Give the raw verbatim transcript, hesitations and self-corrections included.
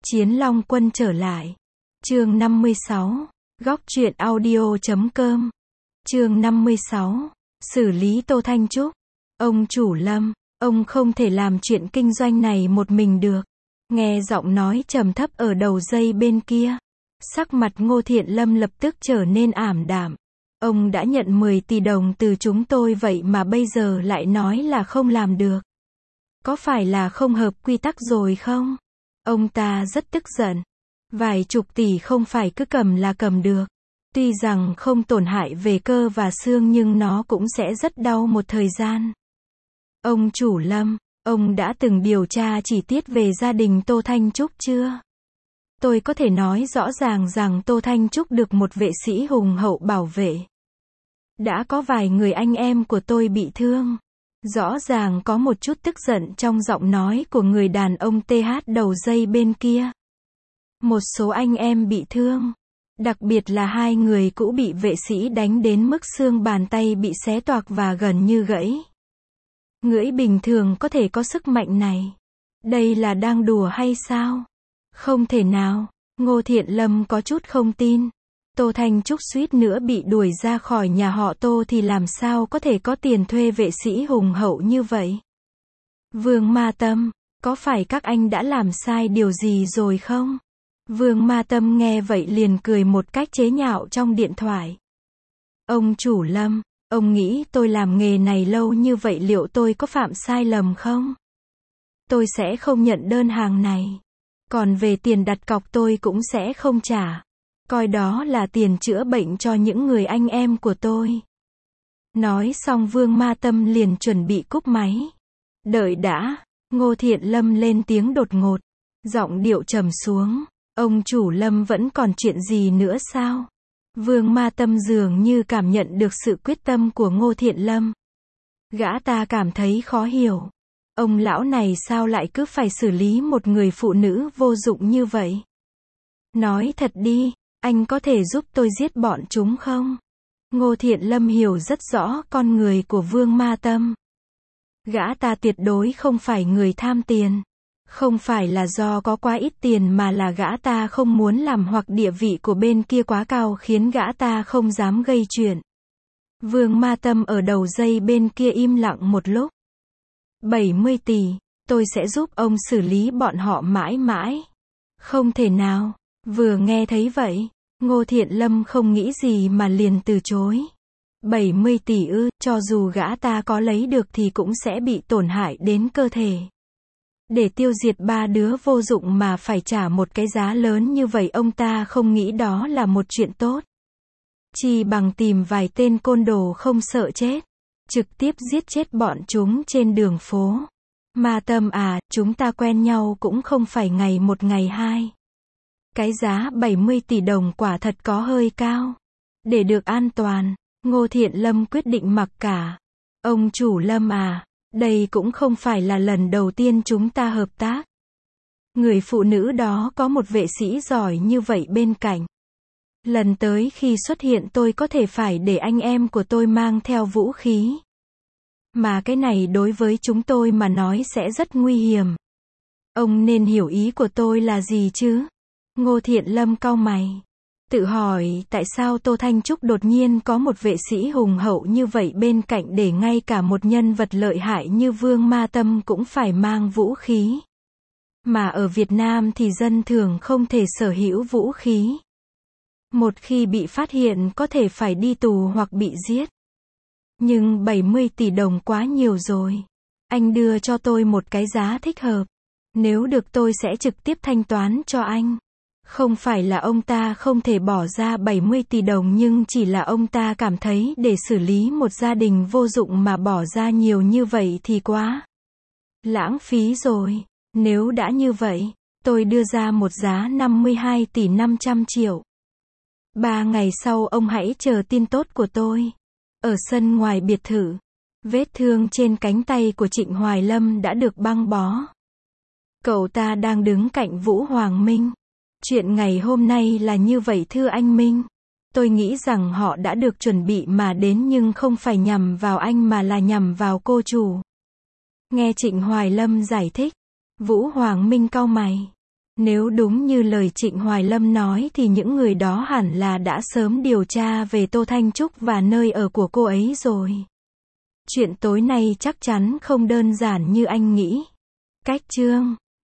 Chiến Long Quân trở lại. Chương năm mươi sáu. Góc truyện audio chấm com. Chương năm mươi sáu. Xử lý Tô Thanh Trúc. Ông chủ Lâm, ông không thể làm chuyện kinh doanh này một mình được. Nghe giọng nói trầm thấp ở đầu dây bên kia. Sắc mặt Ngô Thiện Lâm lập tức trở nên ảm đạm. Ông đã nhận mười tỷ đồng từ chúng tôi vậy mà bây giờ lại nói là không làm được. Có phải là không hợp quy tắc rồi không? Ông ta rất tức giận. Vài chục tỷ không phải cứ cầm là cầm được. Tuy rằng không tổn hại về cơ và xương nhưng nó cũng sẽ rất đau một thời gian. Ông chủ Lâm, ông đã từng điều tra chi tiết về gia đình Tô Thanh Trúc chưa? Tôi có thể nói rõ ràng rằng Tô Thanh Trúc được một vệ sĩ hùng hậu bảo vệ. Đã có vài người anh em của tôi bị thương. Rõ ràng có một chút tức giận trong giọng nói của người đàn ông tê hát đầu dây bên kia. Một số anh em bị thương. Đặc biệt là hai người cũ bị vệ sĩ đánh đến mức xương bàn tay bị xé toạc và gần như gãy. Người bình thường có thể có sức mạnh này. Đây là đang đùa hay sao? Không thể nào. Ngô Thiện Lâm có chút không tin. Tô Thanh Trúc suýt nữa bị đuổi ra khỏi nhà họ Tô thì làm sao có thể có tiền thuê vệ sĩ hùng hậu như vậy? Vương Ma Tâm, có phải các anh đã làm sai điều gì rồi không? Vương Ma Tâm nghe vậy liền cười một cách chế nhạo trong điện thoại. Ông chủ Lâm, ông nghĩ tôi làm nghề này lâu như vậy liệu tôi có phạm sai lầm không? Tôi sẽ không nhận đơn hàng này. Còn về tiền đặt cọc tôi cũng sẽ không trả. Coi đó là tiền chữa bệnh cho những người anh em của tôi. Nói xong Vương Ma Tâm liền chuẩn bị cúp máy. Đợi đã, Ngô Thiện Lâm lên tiếng đột ngột. Giọng điệu trầm xuống. Ông chủ Lâm vẫn còn chuyện gì nữa sao? Vương Ma Tâm dường như cảm nhận được sự quyết tâm của Ngô Thiện Lâm. Gã ta cảm thấy khó hiểu. Ông lão này sao lại cứ phải xử lý một người phụ nữ vô dụng như vậy? Nói thật đi, anh có thể giúp tôi giết bọn chúng không? Ngô Thiện Lâm hiểu rất rõ con người của Vương Ma Tâm. Gã ta tuyệt đối không phải người tham tiền. Không phải là do có quá ít tiền mà là gã ta không muốn làm hoặc địa vị của bên kia quá cao khiến gã ta không dám gây chuyện. Vương Ma Tâm ở đầu dây bên kia im lặng một lúc. bảy mươi tỷ, tôi sẽ giúp ông xử lý bọn họ mãi mãi. Không thể nào. Vừa nghe thấy vậy, Ngô Thiện Lâm không nghĩ gì mà liền từ chối. bảy mươi tỷ ư, cho dù gã ta có lấy được thì cũng sẽ bị tổn hại đến cơ thể. Để tiêu diệt ba đứa vô dụng mà phải trả một cái giá lớn như vậy ông ta không nghĩ đó là một chuyện tốt. Chỉ bằng tìm vài tên côn đồ không sợ chết. Trực tiếp giết chết bọn chúng trên đường phố. Ma Tâm à, chúng ta quen nhau cũng không phải ngày một ngày hai. Cái giá bảy mươi tỷ đồng quả thật có hơi cao. Để được an toàn, Ngô Thiện Lâm quyết định mặc cả. Ông chủ Lâm à, đây cũng không phải là lần đầu tiên chúng ta hợp tác. Người phụ nữ đó có một vệ sĩ giỏi như vậy bên cạnh. Lần tới khi xuất hiện tôi có thể phải để anh em của tôi mang theo vũ khí. Mà cái này đối với chúng tôi mà nói sẽ rất nguy hiểm. Ông nên hiểu ý của tôi là gì chứ? Ngô Thiện Lâm cau mày. Tự hỏi tại sao Tô Thanh Trúc đột nhiên có một vệ sĩ hùng hậu như vậy bên cạnh để ngay cả một nhân vật lợi hại như Vương Ma Tâm cũng phải mang vũ khí. Mà ở Việt Nam thì dân thường không thể sở hữu vũ khí. Một khi bị phát hiện có thể phải đi tù hoặc bị giết. Nhưng bảy mươi tỷ đồng quá nhiều rồi. Anh đưa cho tôi một cái giá thích hợp. Nếu được tôi sẽ trực tiếp thanh toán cho anh. Không phải là ông ta không thể bỏ ra bảy mươi tỷ đồng nhưng chỉ là ông ta cảm thấy để xử lý một gia đình vô dụng mà bỏ ra nhiều như vậy thì quá lãng phí rồi. Nếu đã như vậy, tôi đưa ra một giá năm mươi hai tỷ năm trăm triệu. Ba ngày sau ông hãy chờ tin tốt của tôi. Ở sân ngoài biệt thự, vết thương trên cánh tay của Trịnh Hoài Lâm đã được băng bó. Cậu ta đang đứng cạnh Vũ Hoàng Minh. Chuyện ngày hôm nay là như vậy thưa anh Minh. Tôi nghĩ rằng họ đã được chuẩn bị mà đến nhưng không phải nhằm vào anh mà là nhằm vào cô chủ. Nghe Trịnh Hoài Lâm giải thích, Vũ Hoàng Minh cau mày. Nếu đúng như lời Trịnh Hoài Lâm nói thì những người đó hẳn là đã sớm điều tra về Tô Thanh Trúc và nơi ở của cô ấy rồi. Chuyện tối nay chắc chắn không đơn giản như anh nghĩ. Cách chương